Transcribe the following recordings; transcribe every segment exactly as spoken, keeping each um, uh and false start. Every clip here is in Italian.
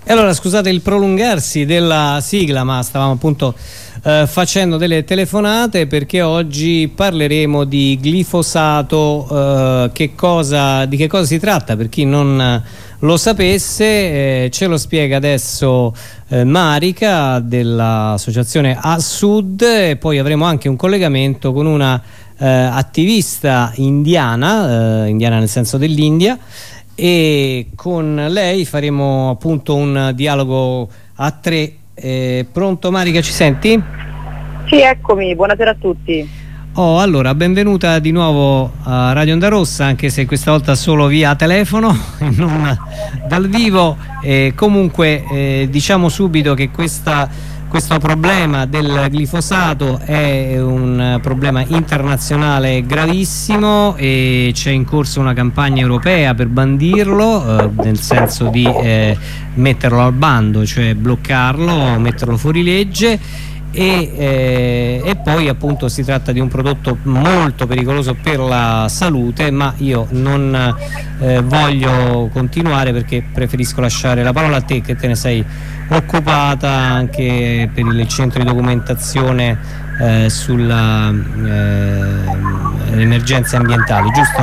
E allora scusate il prolungarsi della sigla, ma stavamo appunto eh, facendo delle telefonate perché oggi parleremo di glifosato. Eh, che cosa, di che cosa si tratta? Per chi non lo sapesse, eh, ce lo spiega adesso eh, Marica dell'associazione A-Sud, e poi avremo anche un collegamento con una eh, attivista indiana, eh, indiana nel senso dell'India, e con lei faremo appunto un dialogo a tre. Eh, pronto Marica, ci senti? Sì, eccomi, buonasera a tutti. Oh, allora, benvenuta di nuovo a Radio Onda Rossa, anche se questa volta solo via telefono e non dal vivo. Eh, comunque eh, diciamo subito che questa Questo problema del glifosato è un problema internazionale gravissimo e c'è in corso una campagna europea per bandirlo, eh, nel senso di eh, metterlo al bando, cioè bloccarlo, metterlo fuori legge. E, eh, e poi appunto si tratta di un prodotto molto pericoloso per la salute, ma io non eh, voglio continuare perché preferisco lasciare la parola a te, che te ne sei occupata anche per il centro di documentazione eh, sulle eh, emergenze ambientali, giusto?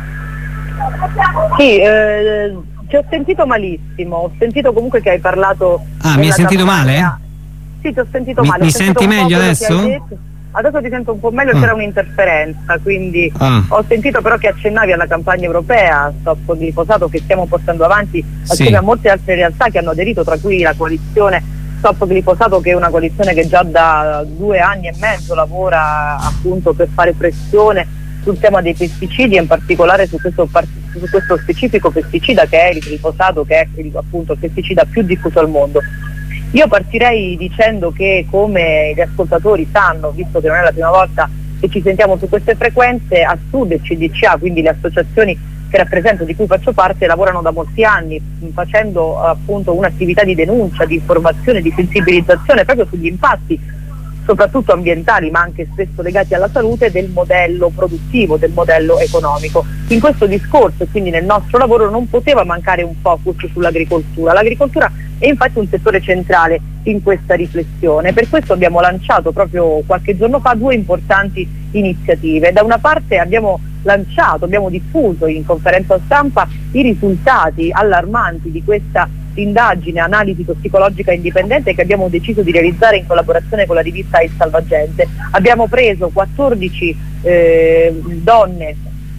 Sì, eh, ti ho sentito malissimo, ho sentito comunque che hai parlato... Ah, mi hai sentito campagna. male? Sì, ti ho sentito mi, male. Mi senti meglio adesso? Adesso ti sento un po' meglio, ah. c'era un'interferenza, quindi ah. ho sentito però che accennavi alla campagna europea Stop Glifosato che stiamo portando avanti assieme sì. a molte altre realtà che hanno aderito, tra cui la coalizione Stop Glifosato, che è una coalizione che già da due anni e mezzo lavora appunto per fare pressione sul tema dei pesticidi, e in particolare su questo, su questo specifico pesticida che è il glifosato, che è il, appunto il pesticida più diffuso al mondo. Io partirei dicendo che, come gli ascoltatori sanno, visto che non è la prima volta che ci sentiamo su queste frequenze, A-Sud e C D C A, quindi le associazioni che rappresento, di cui faccio parte, lavorano da molti anni facendo appunto un'attività di denuncia, di informazione, di sensibilizzazione proprio sugli impatti soprattutto ambientali, ma anche spesso legati alla salute, del modello produttivo, del modello economico. In questo discorso e quindi nel nostro lavoro non poteva mancare un focus sull'agricoltura. L'agricoltura è infatti un settore centrale in questa riflessione, per questo abbiamo lanciato proprio qualche giorno fa due importanti iniziative. Da una parte abbiamo lanciato, abbiamo diffuso in conferenza stampa i risultati allarmanti di questa indagine, analisi tossicologica indipendente che abbiamo deciso di realizzare in collaborazione con la rivista Il Salvagente. Abbiamo preso quattordici eh, donne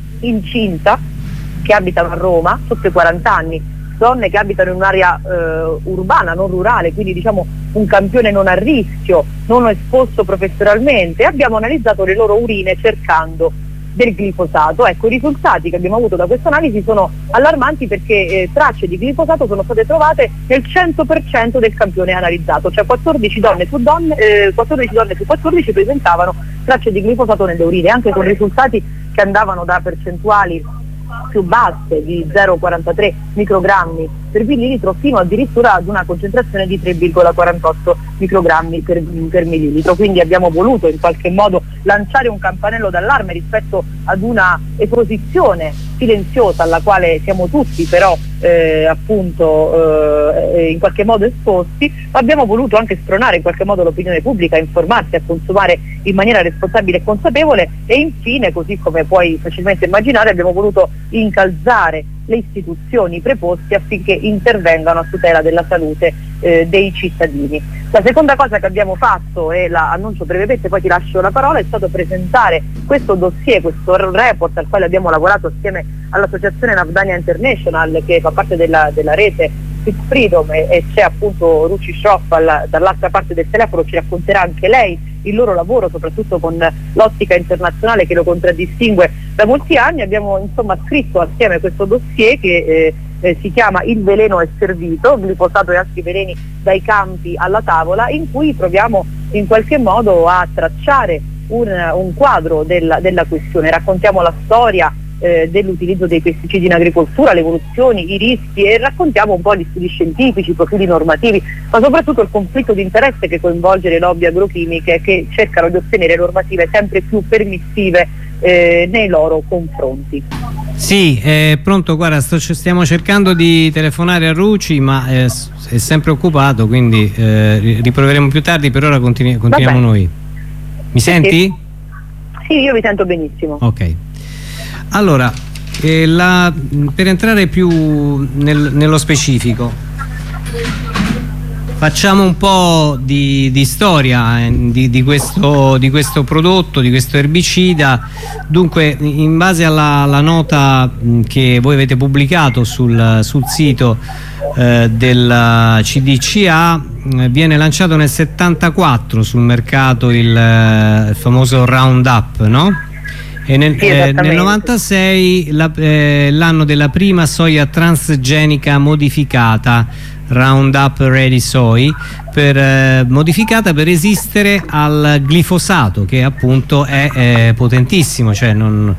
incinta che abitano a Roma, sotto i quaranta anni, donne che abitano in un'area eh, urbana, non rurale, quindi diciamo un campione non a rischio, non esposto professionalmente. Abbiamo analizzato le loro urine cercando del glifosato. Ecco, i risultati che abbiamo avuto da questa analisi sono allarmanti perché eh, tracce di glifosato sono state trovate nel cento per cento del campione analizzato, cioè quattordici donne su donne, eh, quattordici donne su quattordici presentavano tracce di glifosato nelle urine, anche con risultati che andavano da percentuali più basse di zero virgola quarantatré microgrammi per millilitro fino addirittura ad una concentrazione di tre virgola quarantotto microgrammi per, per millilitro. Quindi abbiamo voluto in qualche modo lanciare un campanello d'allarme rispetto ad una esposizione silenziosa alla quale siamo tutti però eh, appunto eh, in qualche modo esposti. Abbiamo voluto anche spronare in qualche modo l'opinione pubblica a informarsi, a consumare in maniera responsabile e consapevole, e infine, così come puoi facilmente immaginare, abbiamo voluto incalzare le istituzioni preposte affinché intervengano a tutela della salute eh, dei cittadini. La seconda cosa che abbiamo fatto, e la annuncio brevemente, poi ti lascio la parola, è stato presentare questo dossier, questo report al quale abbiamo lavorato assieme all'associazione Navdania International, che fa parte della, della rete Fit Freedom, e, e c'è appunto Ruci Schroff dall'altra parte del telefono. Ci racconterà anche lei il loro lavoro, soprattutto con l'ottica internazionale che lo contraddistingue da molti anni. Abbiamo insomma scritto assieme questo dossier che eh, eh, si chiama Il veleno è servito, glifosato e altri veleni dai campi alla tavola, in cui proviamo in qualche modo a tracciare un, un quadro della, della questione. Raccontiamo la storia eh, dell'utilizzo dei pesticidi in agricoltura, le evoluzioni, i rischi, e raccontiamo un po' gli studi scientifici, i profili normativi, ma soprattutto il conflitto di interesse che coinvolge le lobby agrochimiche, che cercano di ottenere normative sempre più permissive eh, nei loro confronti. Sì, è pronto, guarda, sto, stiamo cercando di telefonare a Rucci, ma è, è sempre occupato, quindi eh, riproveremo più tardi. Per ora continui, continuiamo noi. Mi senti? Sì, sì, io vi sento benissimo. Ok, allora eh, la, per entrare più nel, nello specifico, facciamo un po' di, di storia eh, di, di, questo, di questo prodotto, di questo erbicida. Dunque, in base alla, alla nota mh, che voi avete pubblicato sul, sul sito eh, del C D C A, eh, viene lanciato nel settantaquattro sul mercato il, eh, il famoso Roundup, no? E nel, sì, eh, nel novantasei l'anno eh, della prima soia transgenica modificata, Roundup Ready Soy, per, eh, modificata per resistere al glifosato, che appunto è, è potentissimo, cioè non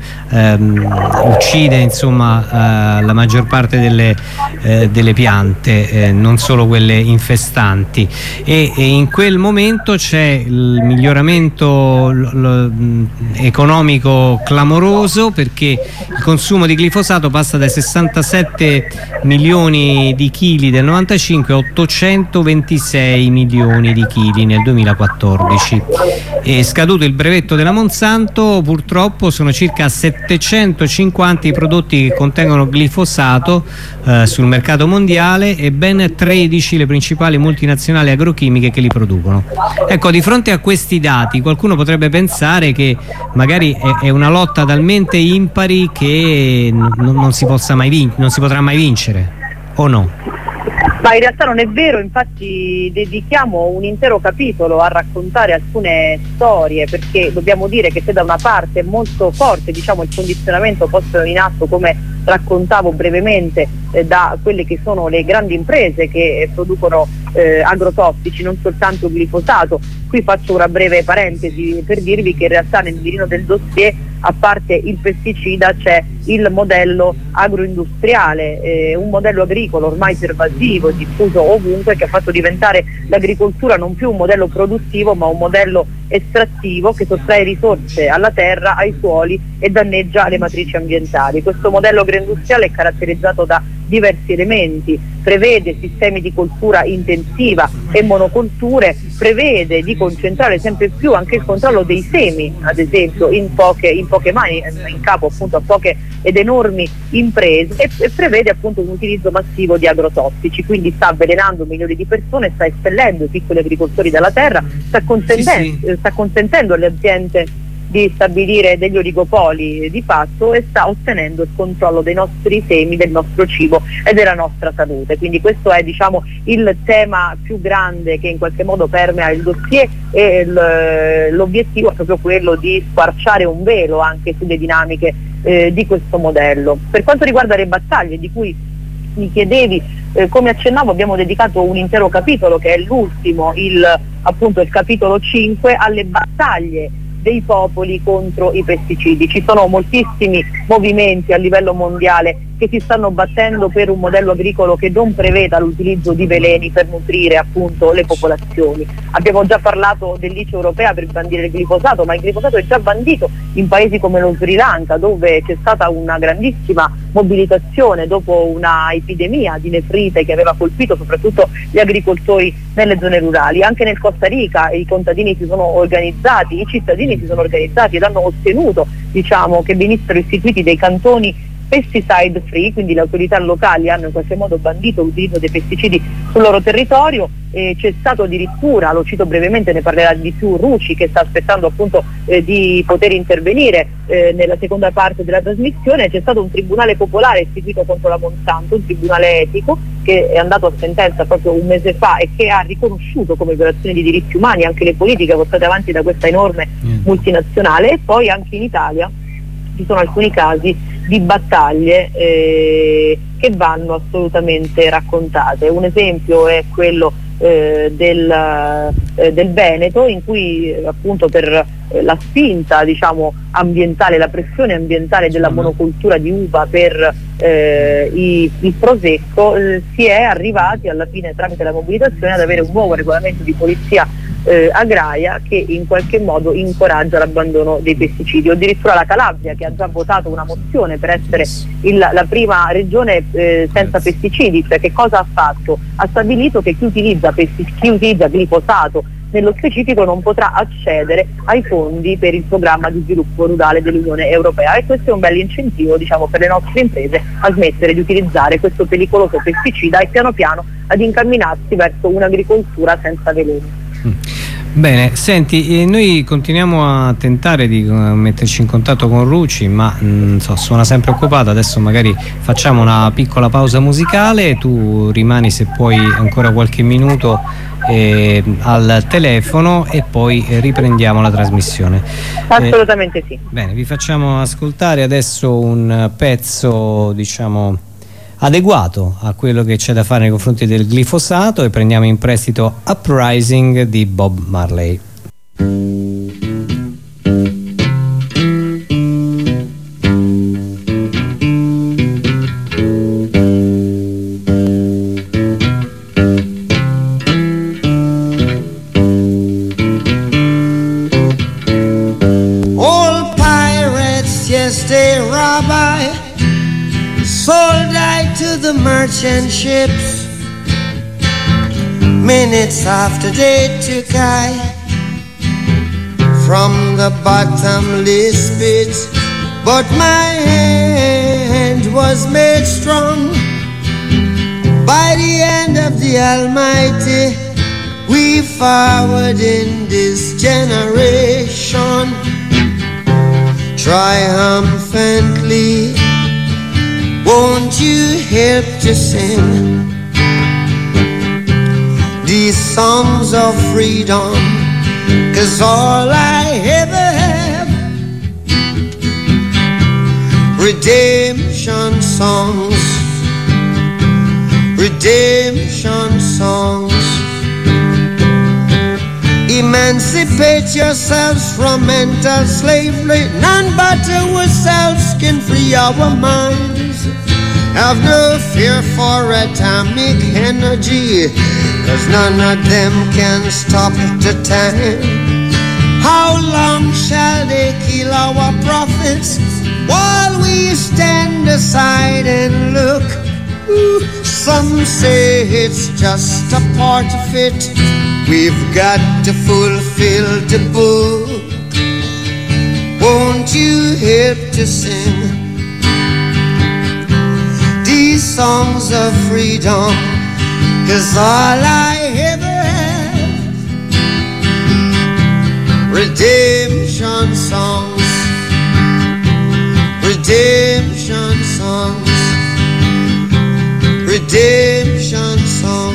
ehm, uccide insomma eh, la maggior parte delle, eh, delle piante, eh, non solo quelle infestanti, e, e in quel momento c'è il miglioramento l, l, economico clamoroso, perché il consumo di glifosato passa dai sessantasette milioni di chili del novantacinque a ottocentoventisei milioni di chili nel duemilaquattordici. E scaduto il brevetto della Monsanto, purtroppo sono circa settecentocinquanta i prodotti che contengono glifosato eh, sul mercato mondiale, e ben tredici le principali multinazionali agrochimiche che li producono. Ecco, di fronte a questi dati qualcuno potrebbe pensare che magari è, è una lotta talmente impari che non, non si possa mai vin- non si potrà mai vincere, o no? Ma in realtà non è vero, infatti dedichiamo un intero capitolo a raccontare alcune storie, perché dobbiamo dire che se da una parte è molto forte, diciamo, il condizionamento posto in atto, come raccontavo brevemente, eh, da quelle che sono le grandi imprese che eh, producono eh, agrotossici, non soltanto glifosato. Qui faccio una breve parentesi per dirvi che in realtà nel mirino del dossier, a parte il pesticida, c'è il modello agroindustriale, eh, un modello agricolo ormai pervasivo, diffuso ovunque, che ha fatto diventare l'agricoltura non più un modello produttivo ma un modello estrattivo che sottrae risorse alla terra, ai suoli e danneggia le matrici ambientali. Questo modello agroindustriale è caratterizzato da diversi elementi: prevede sistemi di coltura intensiva e monocolture, prevede di concentrare sempre più anche il controllo dei semi, ad esempio, in poche, in poche mani, in capo appunto a poche ed enormi imprese, e, e prevede appunto un utilizzo massivo di agrotossici, quindi sta avvelenando milioni di persone, sta espellendo i piccoli agricoltori dalla terra, sta consentendo, sì, sì. sta consentendo alle aziende di stabilire degli oligopoli di fatto, e sta ottenendo il controllo dei nostri semi, del nostro cibo e della nostra salute. Quindi questo è, diciamo, il tema più grande che in qualche modo permea il dossier, e l'obiettivo è proprio quello di squarciare un velo anche sulle dinamiche eh, di questo modello. Per quanto riguarda le battaglie di cui mi chiedevi, eh, come accennavo abbiamo dedicato un intero capitolo, che è l'ultimo, il, appunto il capitolo cinque, alle battaglie dei popoli contro i pesticidi. Ci sono moltissimi movimenti a livello mondiale che si stanno battendo per un modello agricolo che non preveda l'utilizzo di veleni per nutrire appunto le popolazioni. Abbiamo già parlato dell'I C E europea per bandire il glifosato, ma il glifosato è già bandito in paesi come lo Sri Lanka, dove c'è stata una grandissima mobilitazione dopo una epidemia di nefrite che aveva colpito soprattutto gli agricoltori nelle zone rurali. Anche nel Costa Rica i contadini si sono organizzati, i cittadini si sono organizzati ed hanno ottenuto, diciamo, che venissero istituiti dei cantoni pesticide free, quindi le autorità locali hanno in qualche modo bandito l'utilizzo dei pesticidi sul loro territorio. E c'è stato addirittura, lo cito brevemente, ne parlerà di più Rucci, che sta aspettando appunto eh, di poter intervenire eh, nella seconda parte della trasmissione. C'è stato un tribunale popolare istituito contro la Monsanto, un tribunale etico che è andato a sentenza proprio un mese fa e che ha riconosciuto come violazione di diritti umani anche le politiche portate avanti da questa enorme mm. multinazionale. E poi anche in Italia ci sono alcuni casi di battaglie eh, che vanno assolutamente raccontate. Un esempio è quello eh, del, eh, del Veneto, in cui eh, appunto per eh, la spinta, diciamo, ambientale, la pressione ambientale della monocultura di uva per eh, i, il prosecco, eh, si è arrivati alla fine, tramite la mobilitazione, ad avere un nuovo regolamento di polizia eh, agraria che in qualche modo incoraggia l'abbandono dei pesticidi, o addirittura la Calabria, che ha già votato una mozione per essere il, la prima regione eh, senza pesticidi. Cioè, che cosa ha fatto? Ha stabilito che chi utilizza, pesticidi, chi utilizza glifosato nello specifico non potrà accedere ai fondi per il programma di sviluppo rurale dell'Unione Europea, e questo è un bel incentivo, diciamo, per le nostre imprese a smettere di utilizzare questo pericoloso pesticida e piano piano ad incamminarsi verso un'agricoltura senza veleni. Bene, senti, eh, noi continuiamo a tentare di uh, metterci in contatto con Ruci, ma mh, so, suona sempre occupata. Adesso magari facciamo una piccola pausa musicale, tu rimani, se puoi, ancora qualche minuto eh, al telefono, e poi eh, riprendiamo la trasmissione. Assolutamente eh, sì. Bene, vi facciamo ascoltare adesso un pezzo, diciamo, adeguato a quello che c'è da fare nei confronti del glifosato, e prendiamo in prestito Uprising di Bob Marley. All pirates, yes, they rob I, sold I to the merchant ships. Minutes after they took I from the bottomless pit, but my hand was made strong by the hand of the Almighty. We forward in this generation triumphantly. Won't you help to sing these songs of freedom? 'Cause all I ever have, redemption songs, redemption songs. Emancipate yourselves from mental slavery. None but ourselves can free our minds. Have no fear for atomic energy, 'cause none of them can stop the time. How long shall they kill our prophets while we stand aside and look? Ooh, some say it's just a part of it. We've got to fulfill the book. Won't you help to sing these songs of freedom? 'Cause all I ever have, redemption songs, redemption songs, redemption songs.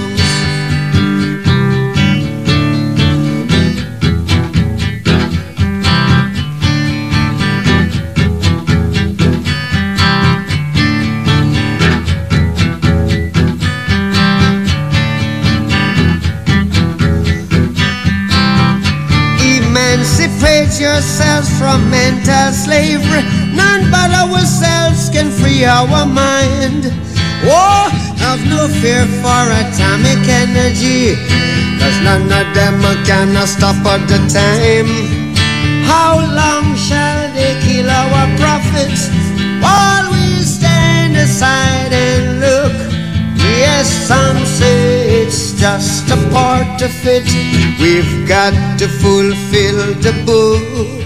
Emancipate yourselves from mental slavery. None but ourselves can free our mind. Oh, have no fear for atomic energy, 'cause none of them can stop at the time. How long shall they kill our prophets while we stand aside and look? Yes, some say it's just a part of it. We've got to fulfill the book.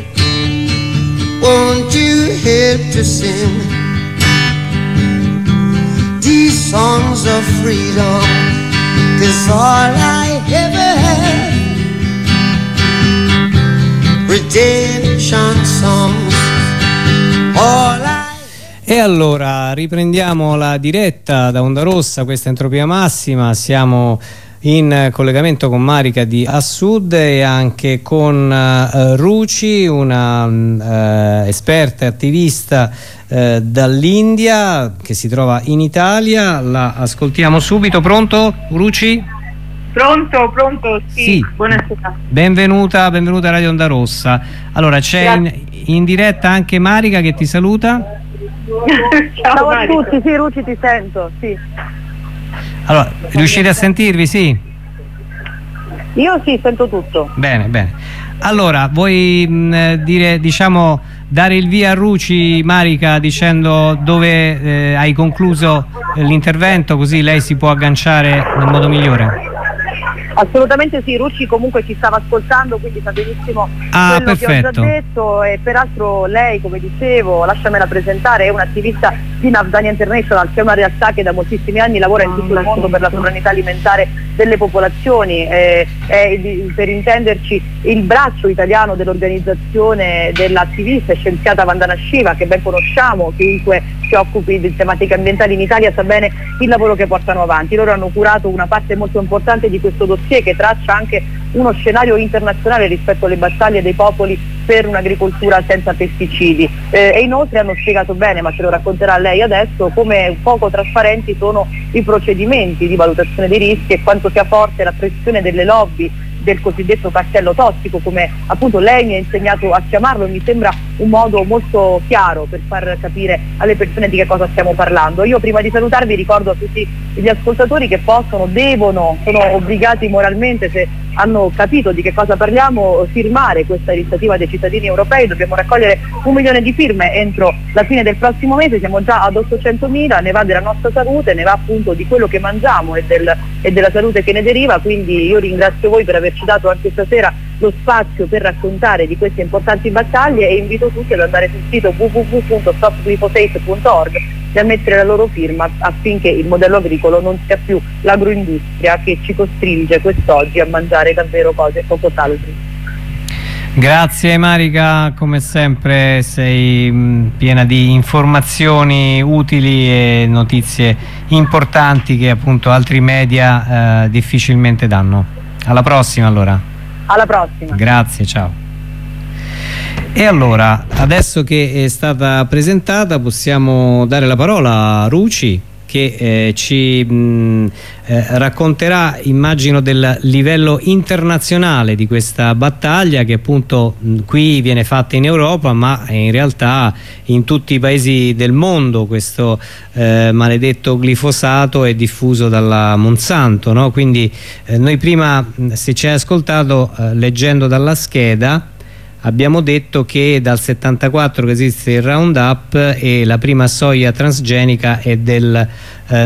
Won't you help to sing these songs of freedom? 'Cause all I ever have, redemption songs, all I. E allora riprendiamo la diretta da Onda Rossa, questa è Entropia Massima. Siamo in collegamento con Marica di Assud e anche con uh, Ruci, una uh, esperta e attivista uh, dall'India che si trova in Italia. La ascoltiamo subito. Pronto, Ruci? Pronto, pronto, sì, sì. Buonasera. Benvenuta, benvenuta a Radio Onda Rossa. Allora, c'è in, in diretta anche Marica che ti saluta. Ciao, Ciao a tutti, sì, Ruci, ti sento, sì. Allora, riuscite a sentirvi, sì? Io sì, sento tutto. Bene, bene. Allora, vuoi mh, dire, diciamo, dare il via a Ruci, Marica, dicendo dove eh, hai concluso eh, l'intervento, così lei si può agganciare nel modo migliore? Assolutamente sì, Rucci comunque ci stava ascoltando, quindi sa benissimo ah, quello perfetto. che ho già detto, e peraltro lei, come dicevo, lasciamela presentare, è un'attivista di Navdanya International, che è una realtà che da moltissimi anni lavora in tutto il mondo per la sovranità alimentare delle popolazioni, eh, è per intenderci il braccio italiano dell'organizzazione dell'attivista e scienziata Vandana Shiva, che ben conosciamo. Chiunque si occupi di tematiche ambientali in Italia sa bene il lavoro che portano avanti. Loro hanno curato una parte molto importante di questo dossier, che traccia anche uno scenario internazionale rispetto alle battaglie dei popoli per un'agricoltura senza pesticidi, eh, e inoltre hanno spiegato bene, ma ce lo racconterà lei adesso, come poco trasparenti sono i procedimenti di valutazione dei rischi e quanto sia forte la pressione delle lobby del cosiddetto cartello tossico, come appunto lei mi ha insegnato a chiamarlo. Mi sembra un modo molto chiaro per far capire alle persone di che cosa stiamo parlando. Io prima di salutarvi ricordo a tutti gli ascoltatori che possono, devono, sono obbligati moralmente, se hanno capito di che cosa parliamo, firmare questa iniziativa dei cittadini europei. Dobbiamo raccogliere un milione di firme entro la fine del prossimo mese, siamo già ad ottocentomila, ne va della nostra salute, ne va appunto di quello che mangiamo e, del, e della salute che ne deriva, quindi io ringrazio voi per averci dato anche stasera lo spazio per raccontare di queste importanti battaglie, e invito tutti ad andare sul sito w w w punto stop glyphosate punto org e a mettere la loro firma affinché il modello agricolo non sia più l'agroindustria che ci costringe quest'oggi a mangiare davvero cose poco salutari. Grazie Marica, come sempre sei mh, piena di informazioni utili e notizie importanti che appunto altri media eh, difficilmente danno. Alla prossima allora. Alla prossima. Grazie, ciao. E allora, adesso che è stata presentata, possiamo dare la parola a Ruci, che eh, ci mh, eh, racconterà, immagino, del livello internazionale di questa battaglia, che appunto mh, qui viene fatta in Europa, ma in realtà in tutti i paesi del mondo questo eh, maledetto glifosato è diffuso dalla Monsanto, no? Quindi eh, noi prima, se ci hai ascoltato, eh, leggendo dalla scheda, abbiamo detto che dal settantaquattro che esiste il Roundup e la prima soia transgenica è del eh,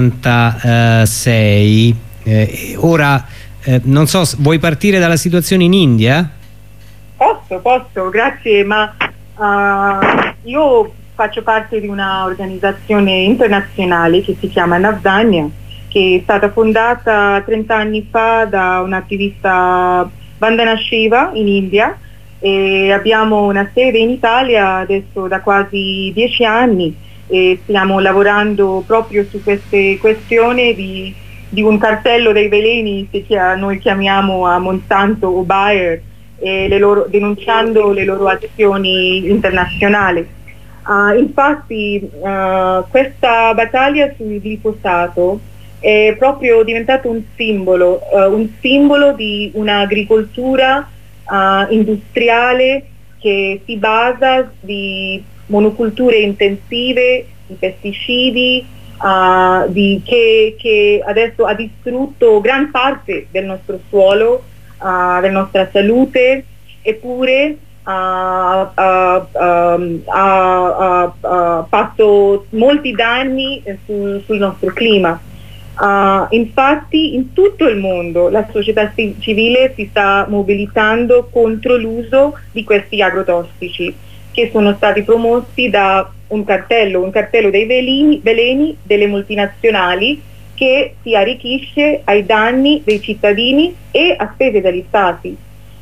novantasei. Eh, ora, eh, non so, vuoi partire dalla situazione in India? Posso, posso, grazie, ma uh, io faccio parte di una organizzazione internazionale che si chiama Navdanya, che è stata fondata trenta anni fa da un attivista Vandana Shiva in India, e abbiamo una sede in Italia adesso da quasi dieci anni e stiamo lavorando proprio su queste questioni di, di un cartello dei veleni che noi chiamiamo a Monsanto o Bayer, e le loro, denunciando le loro azioni internazionali. Uh, infatti uh, questa battaglia sul glifosato è proprio diventato un simbolo, uh, un simbolo di un'agricoltura Uh, industriale che si basa di monoculture intensive, di pesticidi, uh, di, che, che adesso ha distrutto gran parte del nostro suolo, uh, della nostra salute, eppure uh, uh, um, ha fatto molti danni sul, sul nostro clima. Uh, infatti in tutto il mondo la società civile si sta mobilitando contro l'uso di questi agrotossici, che sono stati promossi da un cartello, un cartello dei veleni, veleni delle multinazionali, che si arricchisce ai danni dei cittadini e a spese degli stati.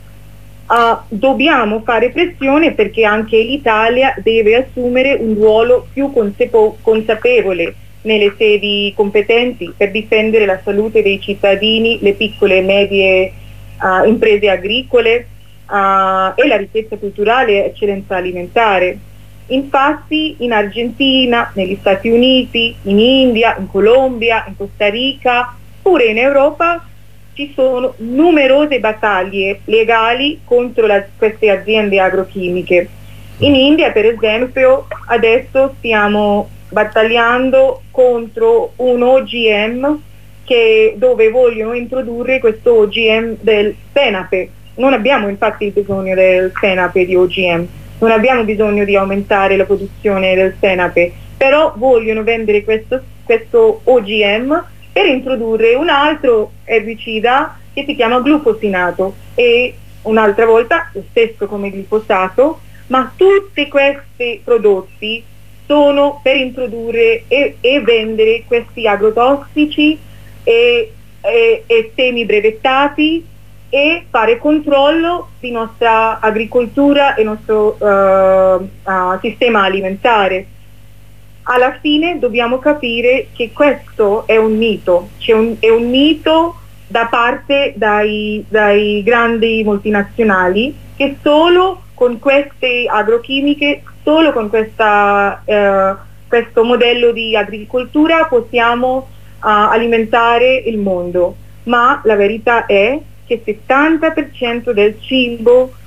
Uh, dobbiamo fare pressione perché anche l'Italia deve assumere un ruolo più consapevole nelle sedi competenti per difendere la salute dei cittadini, le piccole e medie uh, imprese agricole uh, e la ricchezza culturale e eccellenza alimentare. Infatti in Argentina, negli Stati Uniti, in India, in Colombia, in Costa Rica, pure in Europa ci sono numerose battaglie legali contro la, queste aziende agrochimiche. In India, per esempio, adesso stiamo battagliando contro un O G M che, dove vogliono introdurre questo O G M del senape. Non abbiamo infatti bisogno del senape di O G M, non abbiamo bisogno di aumentare la produzione del senape, però vogliono vendere questo, questo O G M per introdurre un altro erbicida che si chiama glufosinato, e un'altra volta lo stesso come glifosato, ma tutti questi prodotti sono per introdurre e, e vendere questi agrotossici e, e, e semi brevettati e fare controllo di nostra agricoltura e nostro uh, uh, sistema alimentare. Alla fine dobbiamo capire che questo è un mito, cioè un, è un mito da parte dai, dai grandi multinazionali, che solo con queste agrochimiche, solo con questa, eh, questo modello di agricoltura possiamo uh, alimentare il mondo. Ma la verità è che il settanta per cento del cibo uh,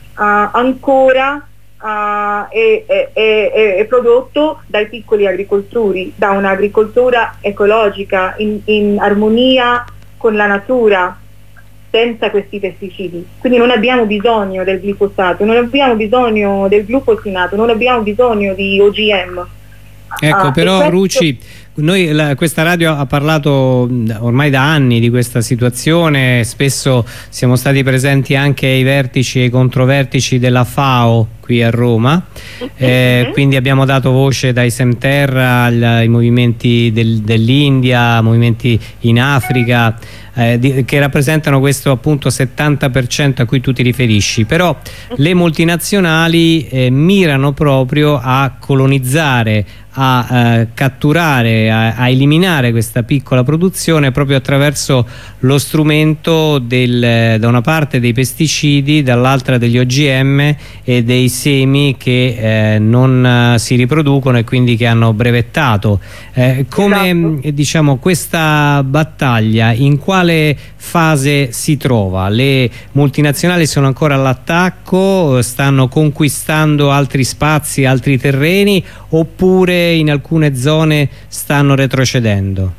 ancora uh, è, è, è, è prodotto dai piccoli agricoltori, da un'agricoltura ecologica in, in armonia con la natura, senza questi pesticidi. Quindi non abbiamo bisogno del glifosato, non abbiamo bisogno del glufosinato, non abbiamo bisogno di O G M. Ecco, ah, però questo... Rucci, noi, la, questa radio ha parlato ormai da anni di questa situazione, spesso siamo stati presenti anche ai vertici e ai controvertici della FAO qui a Roma, eh, mm-hmm. quindi abbiamo dato voce dai Semterra ai movimenti del, dell'India, movimenti in Africa, eh, di, che rappresentano questo appunto settanta per cento a cui tu ti riferisci. Però le multinazionali eh, mirano proprio a colonizzare, a eh, catturare, a, a eliminare questa piccola produzione proprio attraverso lo strumento del, da una parte dei pesticidi, dall'altra degli O G M e dei semi che eh, non eh, si riproducono e quindi che hanno brevettato. Eh, come esatto. diciamo, questa battaglia in quale fase si trova? Le multinazionali sono ancora all'attacco, stanno conquistando altri spazi, altri terreni, oppure in alcune zone stanno retrocedendo?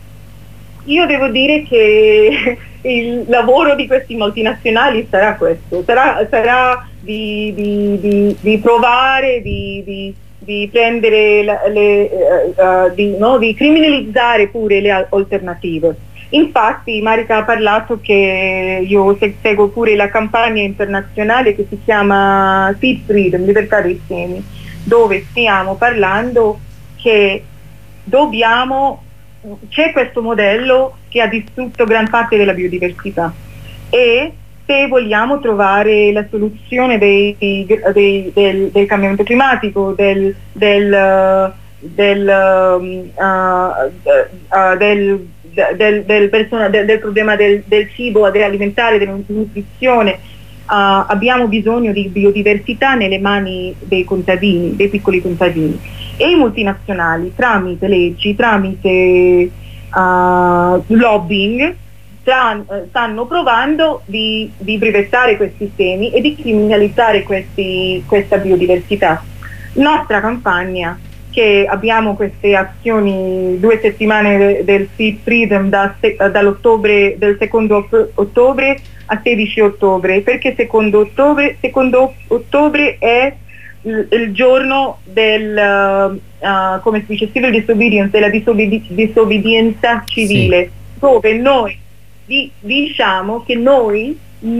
Io devo dire che il lavoro di questi multinazionali sarà questo, sarà, sarà di, di, di, di provare, di, di, di prendere le, le, uh, di, no, di criminalizzare pure le alternative. Infatti Marica ha parlato che io seguo pure la campagna internazionale che si chiama Seed Freedom, libertà dei semi, dove stiamo parlando che dobbiamo, c'è questo modello che ha distrutto gran parte della biodiversità, e se vogliamo trovare la soluzione dei, dei, del, del cambiamento climatico, del, del, del, uh, uh, del, del, del, persona, del, del problema del, del cibo, dell'alimentare, della nutrizione, Uh, abbiamo bisogno di biodiversità nelle mani dei contadini, dei piccoli contadini, e i multinazionali tramite leggi, tramite uh, lobbying stanno, stanno provando di, di brevettare questi semi e di criminalizzare questi, questa biodiversità. Nostra campagna, che abbiamo queste azioni due settimane del Seed Freedom da, dall'ottobre, del secondo ottobre a sedici ottobre, perché secondo ottobre, secondo ottobre è il, il giorno del uh, uh, come si dice, civil disobedience, della disobbedi disobbedienza civile, sì. Dove noi di, diciamo che noi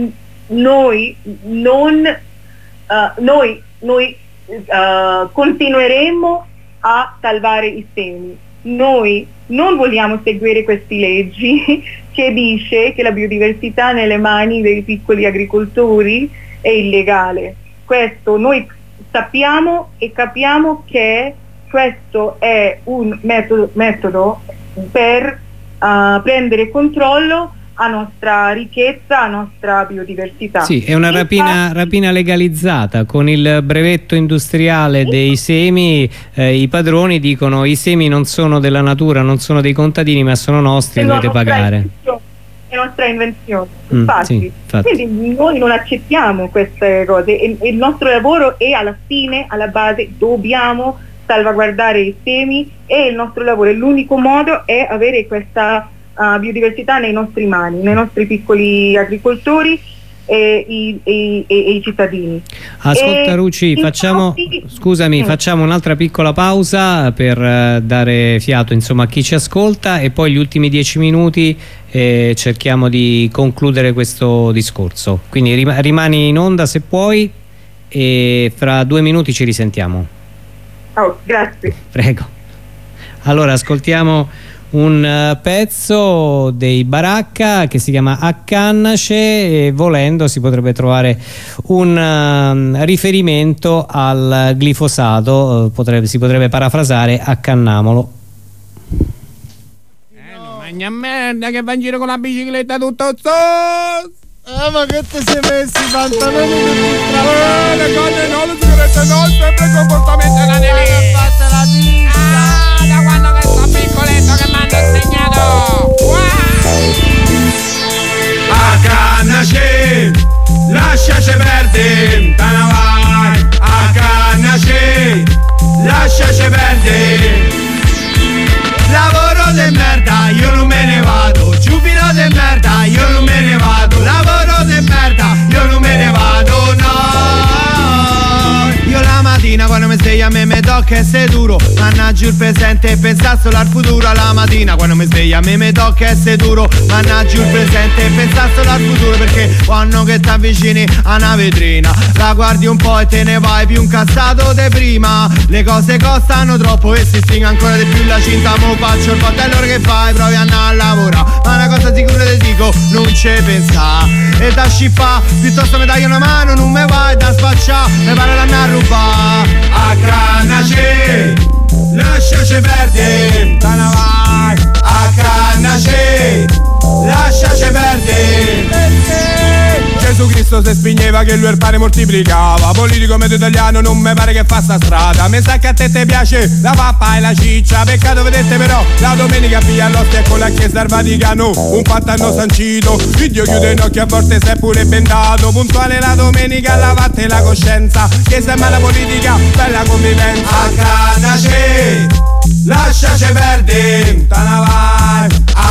noi non uh, noi, noi uh, continueremo a salvare i semi. Noi non vogliamo seguire queste leggi che dice che la biodiversità nelle mani dei piccoli agricoltori è illegale. Questo noi sappiamo e capiamo che questo è un metodo, metodo per uh, prendere controllo a nostra ricchezza, a nostra biodiversità. Sì, è una rapina, rapina legalizzata. Con il brevetto industriale dei semi, eh, i padroni dicono: i semi non sono della natura, non sono dei contadini, ma sono nostri, dovete pagare. È nostra invenzione. Mm, infatti. Sì, infatti. Quindi noi non accettiamo queste cose, e, e il nostro lavoro è alla fine, alla base, dobbiamo salvaguardare i semi, e il nostro lavoro, l'unico modo è avere questa uh, biodiversità nei nostri mani, nei nostri piccoli agricoltori e i, e, e, e i cittadini. Ascolta Rucci, facciamo, scusami, mm. facciamo un'altra piccola pausa per uh, dare fiato insomma a chi ci ascolta e poi gli ultimi dieci minuti eh, cerchiamo di concludere questo discorso. Quindi rim rimani in onda se puoi e fra due minuti ci risentiamo. Oh, grazie. Prego. Allora ascoltiamo un uh, pezzo dei Baracca che si chiama Accannace e volendo si potrebbe trovare un uh, riferimento al glifosato, uh, potrebbe, si potrebbe parafrasare Accannamolo. Eh, non mangia merda che va in giro con la bicicletta tutto sos! Ah, ma che ti sei messi i pantaloni tutti strapati? Eh, le canne no, le sigarette no, sempre il comportamento da nemica. Fatta la pizza! Ah, da quando che sto piccoletto che mi hanno insegnato! Accannace, lasciaci perdere, te ne vai! Accannace, lasciaci perdere! Lavoro de merda, io non me ne vado. Giubilo de merda, io non me ne vado. Lavoro de merda, io non me ne vado, no. Io la mattina quando mi sveglio a me mi tocca essere duro. Mannaggia il presente e pensare solo al futuro. La mattina quando mi sveglio a me mi tocca essere duro. Mannaggia il presente e pensare solo al futuro. Perché quando che ti avvicini a una vetrina la guardi un po' e te ne vai più incazzato di prima. Le cose costano troppo e si stringa ancora di più la cinta. Mo faccio il battello che fai, provi a andare a lavorare. Ma una cosa sicura ti dico, non ci pensa. E da scippa, piuttosto mi dai una mano, non me vai da spaccià. Mi pare da andare a rubare. Accannace, lasciaci perdere, te ne vai. Accannace, lasciaci perdere. Gesù Cristo se spigneva che lui il pane moltiplicava. Politico medio italiano non mi pare che fa sta strada. Mi sa che a te te piace la pappa e la ciccia. Peccato vedete però la domenica piglia l'ostia con la chiesa al Vaticano. Un fatto hanno sancito, il Dio chiude gli occhi a volte se è pure bendato. Puntuale la domenica lavate la coscienza. Chiesa e mala politica, bella convivenza. Accannace, lasciaci perdere, te ne vai.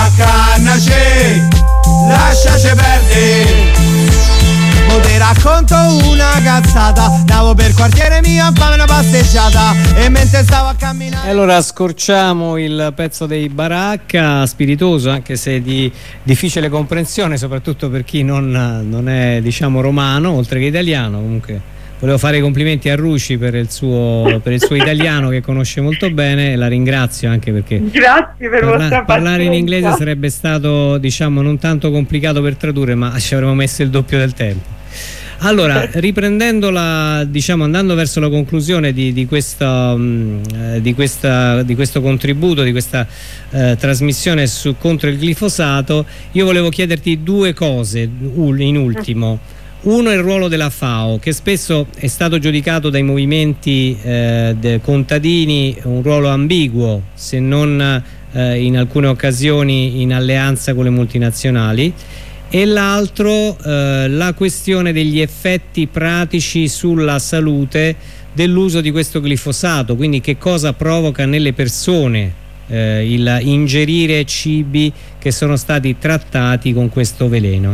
Accannace, lasciaci perdere. Mo te racconto una cazzata. Davo per quartiere mio a fare una passeggiata e mentre stavo a camminare. E allora scorciamo il pezzo dei Baracca, spiritoso anche se di difficile comprensione, soprattutto per chi non, non è diciamo romano oltre che italiano. Comunque volevo fare i complimenti a Rucci per il suo, per il suo italiano che conosce molto bene e la ringrazio anche perché grazie per parla, vostra parlare in inglese sarebbe stato diciamo non tanto complicato per tradurre, ma ci avremmo messo il doppio del tempo. Allora, riprendendo la, diciamo, andando verso la conclusione di, di, questa, mh, di, questa, di questo contributo, di questa eh, trasmissione su, contro il glifosato, io volevo chiederti due cose in ultimo. Uno è il ruolo della FAO, che spesso è stato giudicato dai movimenti eh, contadini un ruolo ambiguo, se non eh, in alcune occasioni in alleanza con le multinazionali. E l'altro eh, la questione degli effetti pratici sulla salute dell'uso di questo glifosato, quindi che cosa provoca nelle persone eh, il ingerire cibi che sono stati trattati con questo veleno.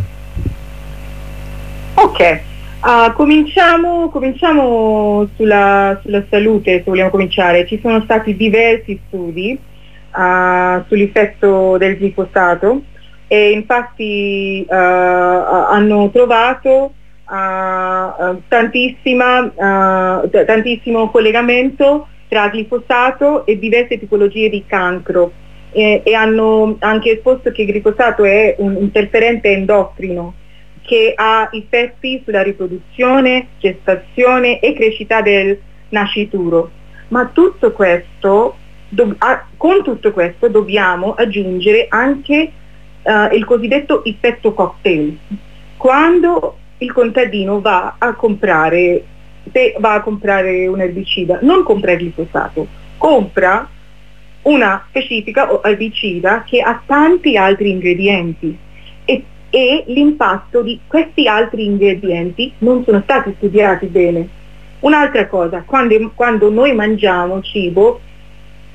Ok, uh, cominciamo, cominciamo sulla, sulla salute, se vogliamo cominciare. Ci sono stati diversi studi uh, sull'effetto del glifosato e infatti uh, hanno trovato uh, tantissima, uh, tantissimo collegamento tra glifosato e diverse tipologie di cancro e, e hanno anche esposto che il glifosato è un interferente endocrino che ha effetti sulla riproduzione, gestazione e crescita del nascituro. Ma tutto questo, do, a, con tutto questo dobbiamo aggiungere anche Uh, il cosiddetto effetto cocktail. Quando il contadino va a comprare, se va a comprare un erbicida, non compra il glifosato, compra una specifica erbicida che ha tanti altri ingredienti e, e l'impatto di questi altri ingredienti non sono stati studiati bene. Un'altra cosa, quando, quando noi mangiamo cibo,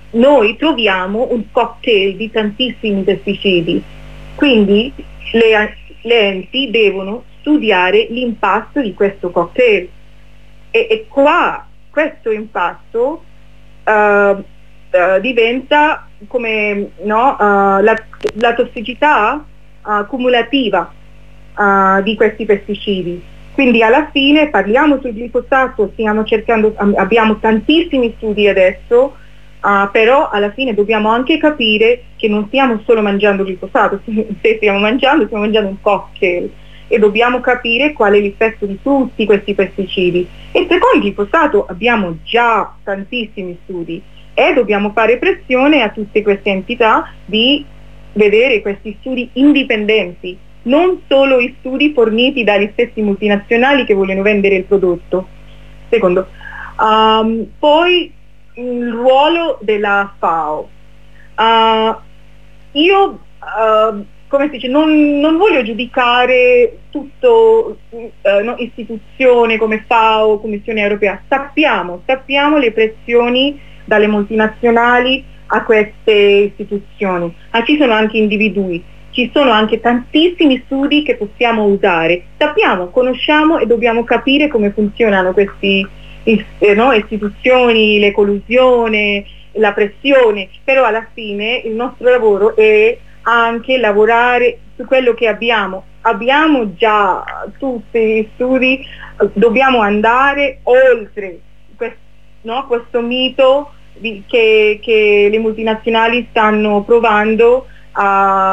noi troviamo un cocktail di tantissimi pesticidi, quindi le, le enti devono studiare l'impatto di questo cocktail e, e qua questo impatto uh, uh, diventa come no, uh, la, la tossicità uh, cumulativa uh, di questi pesticidi. Quindi alla fine parliamo sul glifosato, stiamo cercando, abbiamo tantissimi studi adesso, uh, però alla fine dobbiamo anche capire che non stiamo solo mangiando glifosato, se stiamo mangiando, stiamo mangiando un cocktail e dobbiamo capire qual è l'effetto di tutti questi pesticidi. E secondo il glifosato abbiamo già tantissimi studi e dobbiamo fare pressione a tutte queste entità di vedere questi studi indipendenti, non solo i studi forniti dagli stessi multinazionali che vogliono vendere il prodotto. Secondo, um, poi il ruolo della FAO. Uh, io, uh, come si dice, non, non voglio giudicare tutto, uh, no, istituzione come FAO, Commissione Europea. Sappiamo, sappiamo le pressioni dalle multinazionali a queste istituzioni, ma ci sono anche individui. Ci sono anche tantissimi studi che possiamo usare. Sappiamo, conosciamo e dobbiamo capire come funzionano queste eh, no, istituzioni, le collusione, la pressione, però alla fine il nostro lavoro è anche lavorare su quello che abbiamo. Abbiamo già tutti gli studi, dobbiamo andare oltre questo, no, questo mito di, che, che le multinazionali stanno provando A,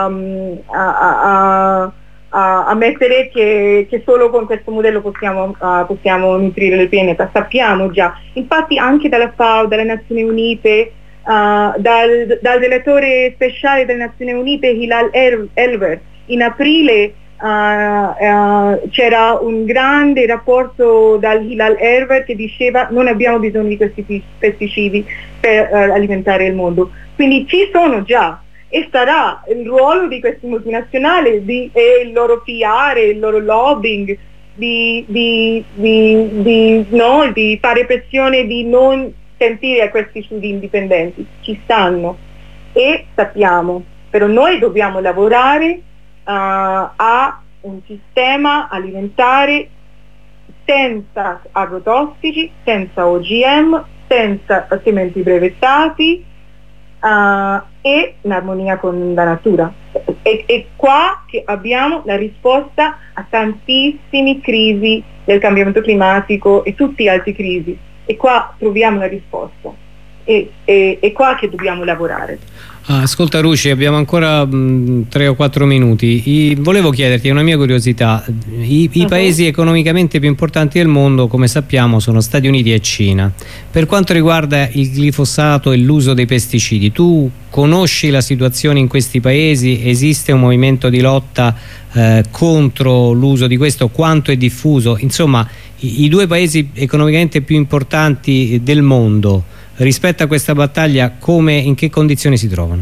a, a, a mettere che, che solo con questo modello possiamo, uh, possiamo nutrire il pianeta. Sappiamo già, infatti anche dalla FAO, dalle Nazioni Unite, uh, dal, dal relatore speciale delle Nazioni Unite Hilal Elver, in aprile uh, uh, c'era un grande rapporto dal Hilal Elver che diceva non abbiamo bisogno di questi pesticidi per uh, alimentare il mondo, quindi ci sono già. E sarà il ruolo di questi multinazionali di, e il loro P R, il loro lobbying di, di, di, di, no, di fare pressione di non sentire a questi studi indipendenti. Ci stanno e sappiamo, però noi dobbiamo lavorare uh, a un sistema alimentare senza agrotossici, senza O G M, senza sementi brevettati, Uh, e in armonia con la natura. E, e qua che abbiamo la risposta a tantissime crisi del cambiamento climatico e tutte le altre crisi, e qua troviamo la risposta e, e, e qua che dobbiamo lavorare. Ah, ascolta Ruci, abbiamo ancora mh, tre o quattro minuti. I, volevo chiederti una mia curiosità. I, i uh-huh. paesi economicamente più importanti del mondo, come sappiamo, sono Stati Uniti e Cina. Per quanto riguarda il glifosato e l'uso dei pesticidi, tu conosci la situazione in questi paesi? Esiste un movimento di lotta eh, contro l'uso di questo? Quanto è diffuso? Insomma, i, i due paesi economicamente più importanti del mondo, rispetto a questa battaglia, come, in che condizioni si trovano?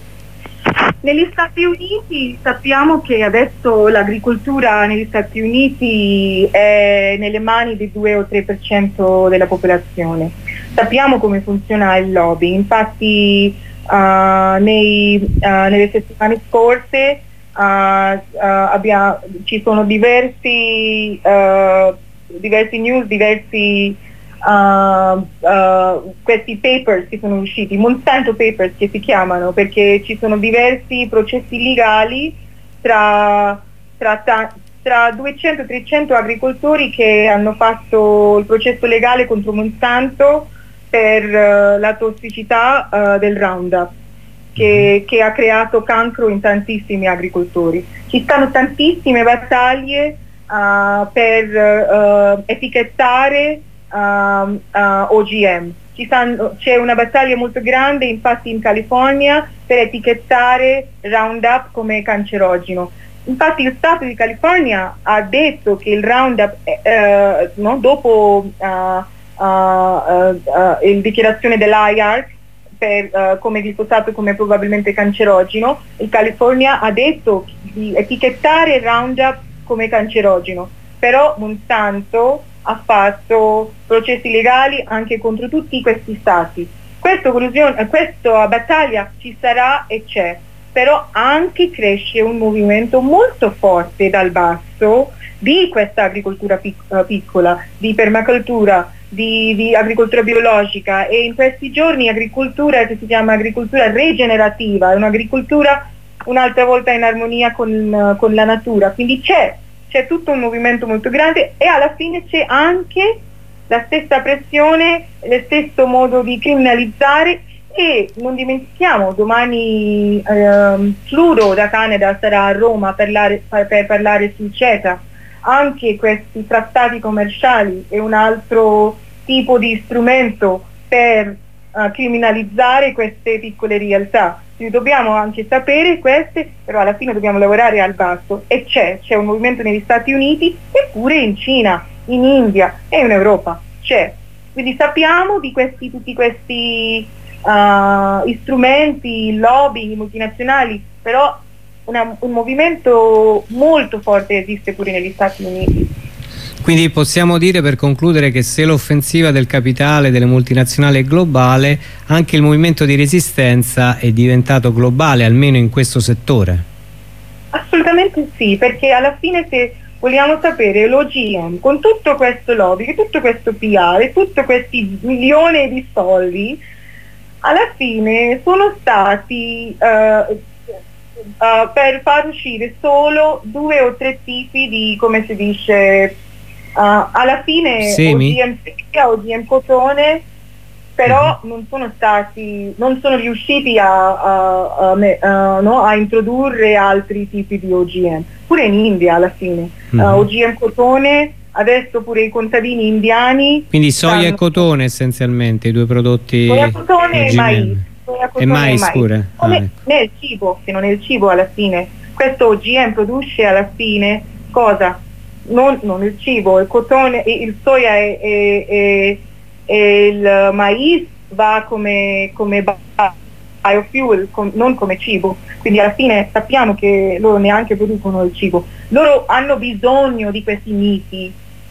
Negli Stati Uniti sappiamo che adesso l'agricoltura negli Stati Uniti è nelle mani del due o tre per cento della popolazione. Sappiamo come funziona il lobby, infatti uh, nei, uh, nelle settimane scorse uh, uh, abbia, ci sono diversi, uh, diversi news, diversi Uh, uh, questi papers che sono usciti, Monsanto Papers che si chiamano, perché ci sono diversi processi legali tra, tra, tra duecento trecento agricoltori che hanno fatto il processo legale contro Monsanto per uh, la tossicità uh, del Roundup che, che ha creato cancro in tantissimi agricoltori. Ci stanno tantissime battaglie uh, per uh, etichettare Uh, uh, O G M. C'è una battaglia molto grande infatti in California per etichettare Roundup come cancerogeno. Infatti il Stato di California ha detto che il Roundup eh, no, dopo uh, uh, uh, uh, la dichiarazione dell'I A R C per, uh, come glifosato come probabilmente cancerogeno, il California ha detto di etichettare Roundup come cancerogeno, però Monsanto ha fatto processi legali anche contro tutti questi stati. questa, questa battaglia ci sarà e c'è, però anche cresce un movimento molto forte dal basso di questa agricoltura pic- piccola, di permacultura, di, di agricoltura biologica, e in questi giorni agricoltura che si chiama agricoltura regenerativa, è un'agricoltura un'altra volta in armonia con, con la natura, quindi c'è, c'è tutto un movimento molto grande, e alla fine c'è anche la stessa pressione, lo stesso modo di criminalizzare. E non dimentichiamo, domani ehm, Fluro da Canada sarà a Roma per parlare, per parlare sul CETA. Anche questi trattati commerciali è un altro tipo di strumento per uh, criminalizzare queste piccole realtà. Quindi dobbiamo anche sapere queste, però alla fine dobbiamo lavorare al basso, e c'è, c'è un movimento negli Stati Uniti, eppure in Cina, in India e in Europa c'è. Quindi sappiamo di questi, tutti questi uh, strumenti, lobby multinazionali, però una, un movimento molto forte esiste pure negli Stati Uniti. Quindi possiamo dire, per concludere, che se l'offensiva del capitale, delle multinazionali è globale, anche il movimento di resistenza è diventato globale, almeno in questo settore. Assolutamente sì, perché alla fine, se vogliamo sapere, l'O G M con tutto questo lobby, tutto questo P R, tutti questi milioni di soldi, alla fine sono stati uh, uh, per far uscire solo due o tre tipi di, come si dice, Uh, alla fine Semi? O G M secca, O G M cotone, però uh-huh. non sono stati, non sono riusciti a, a, a, a, no, a introdurre altri tipi di O G M, pure in India alla fine. Uh-huh. uh, O G M cotone, adesso pure i contadini indiani. Quindi soia stanno... e cotone essenzialmente, i due prodotti. Soia, cotone e mais. Soia, cotone e mais, mais pure. Non ah, è, ecco. Nel cibo, che non è il cibo alla fine. Questo O G M produce alla fine cosa? Non, non il cibo, il cotone, il soia e, e, e, e il mais va come, come biofuel, com, non come cibo, quindi alla fine sappiamo che loro neanche producono il cibo. Loro hanno bisogno di questi miti,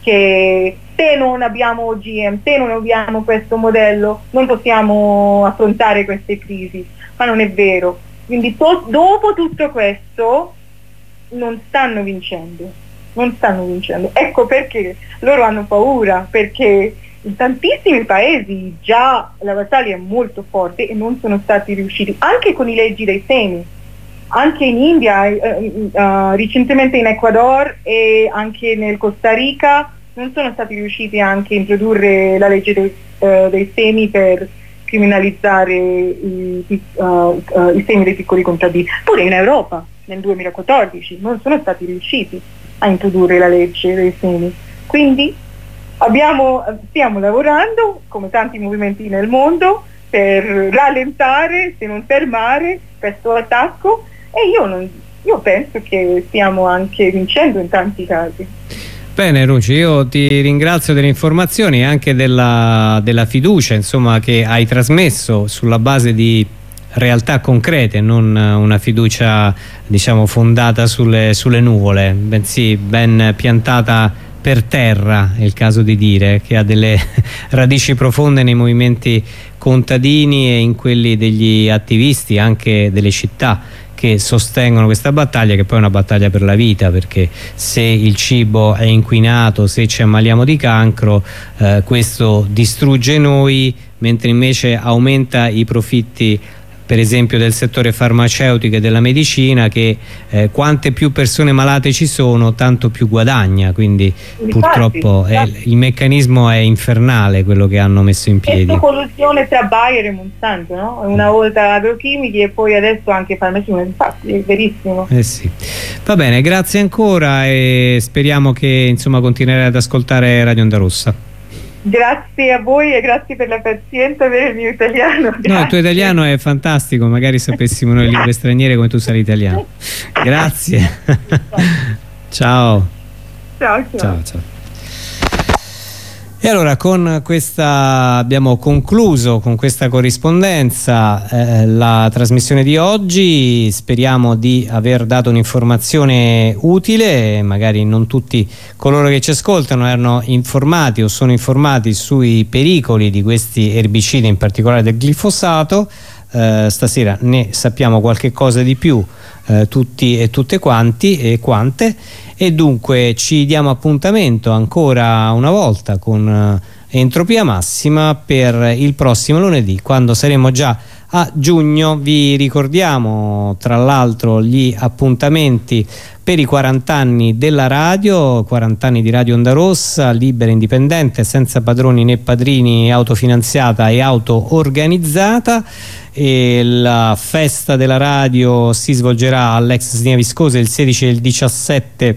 che se non abbiamo O G M, se non abbiamo questo modello, non possiamo affrontare queste crisi, ma non è vero. Quindi to- dopo tutto questo non stanno vincendo. non stanno vincendo. Ecco perché loro hanno paura, perché in tantissimi paesi già la battaglia è molto forte e non sono stati riusciti, anche con i leggi dei semi, anche in India, uh, uh, recentemente in Ecuador e anche nel Costa Rica non sono stati riusciti anche a introdurre la legge dei, uh, dei semi per criminalizzare i, uh, uh, i semi dei piccoli contadini. Pure in Europa nel duemilaquattordici non sono stati riusciti a introdurre la legge dei semi. Quindi abbiamo, stiamo lavorando, come tanti movimenti nel mondo, per rallentare, se non fermare, questo attacco, e io, non, io penso che stiamo anche vincendo in tanti casi. Bene Ruci, io ti ringrazio delle informazioni e anche della, della fiducia, insomma, che hai trasmesso sulla base di realtà concrete, non una fiducia, diciamo, fondata sulle, sulle nuvole, bensì ben piantata per terra, è il caso di dire, che ha delle radici profonde nei movimenti contadini e in quelli degli attivisti anche delle città che sostengono questa battaglia, che poi è una battaglia per la vita, perché se il cibo è inquinato, se ci ammaliamo di cancro, eh, questo distrugge noi, mentre invece aumenta i profitti, per esempio del settore farmaceutico e della medicina, che eh, quante più persone malate ci sono tanto più guadagna, quindi infatti, purtroppo è, il meccanismo è infernale quello che hanno messo in piedi. Questa collusione tra Bayer e Monsanto, no? Una volta agrochimici e poi adesso anche farmacisti, infatti è verissimo. Eh sì. Va bene, grazie ancora e speriamo che, insomma, continuerai ad ascoltare Radio Onda Rossa. Grazie a voi e grazie per la pazienza per il mio italiano. Grazie. No, il tuo italiano è fantastico, magari sapessimo noi lingue straniere come tu sai l'italiano. Grazie. Ciao. Ciao, ciao. Ciao, ciao. E allora con questa abbiamo concluso con questa corrispondenza eh, la trasmissione di oggi. Speriamo di aver dato un'informazione utile, magari non tutti coloro che ci ascoltano erano informati o sono informati sui pericoli di questi erbicidi, in particolare del glifosato. Eh, stasera ne sappiamo qualche cosa di più, eh, tutti e tutte quanti e quante, e dunque ci diamo appuntamento ancora una volta con eh, Entropia Massima per il prossimo lunedì, quando saremo già a giugno. Vi ricordiamo tra l'altro gli appuntamenti per i quaranta anni della radio, quaranta anni di Radio Onda Rossa, libera, indipendente, senza padroni né padrini, autofinanziata e auto-organizzata. E la festa della radio si svolgerà all'ex Snia Viscosa il sedici e il diciassette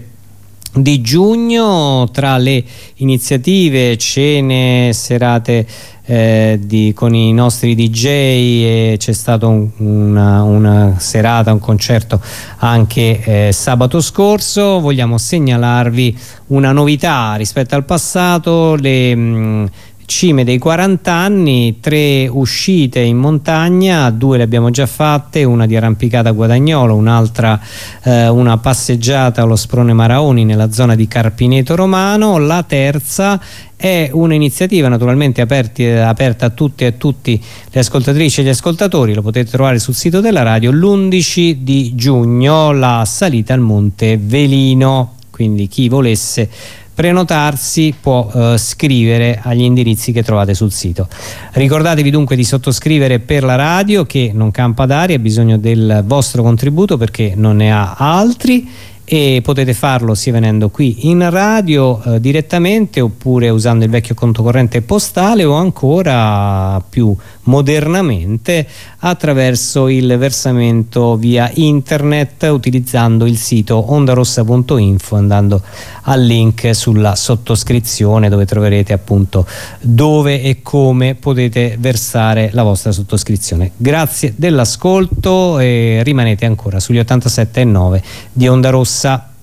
di giugno. Tra le iniziative, cene, serate eh, di, con i nostri D J, e c'è stata un, una, una serata, un concerto anche eh, sabato scorso. Vogliamo segnalarvi una novità rispetto al passato: le mh, cime dei quaranta anni, tre uscite in montagna, due le abbiamo già fatte, una di arrampicata a Guadagnolo, un'altra eh, una passeggiata allo Sprone Maraoni nella zona di Carpineto Romano. La terza è un'iniziativa naturalmente aperti, aperta a tutti e a tutti le ascoltatrici e gli ascoltatori, lo potete trovare sul sito della radio, l'undici di giugno, la salita al Monte Velino, quindi chi volesse prenotarsi può eh, scrivere agli indirizzi che trovate sul sito. Ricordatevi dunque di sottoscrivere per la radio, che non campa d'aria, ha bisogno del vostro contributo perché non ne ha altri, e potete farlo sia venendo qui in radio eh, direttamente, oppure usando il vecchio conto corrente postale, o ancora più modernamente attraverso il versamento via internet utilizzando il sito ondarossa punto info, andando al link sulla sottoscrizione, dove troverete appunto dove e come potete versare la vostra sottoscrizione. Grazie dell'ascolto e rimanete ancora sugli ottantasette e nove di Onda Rossa.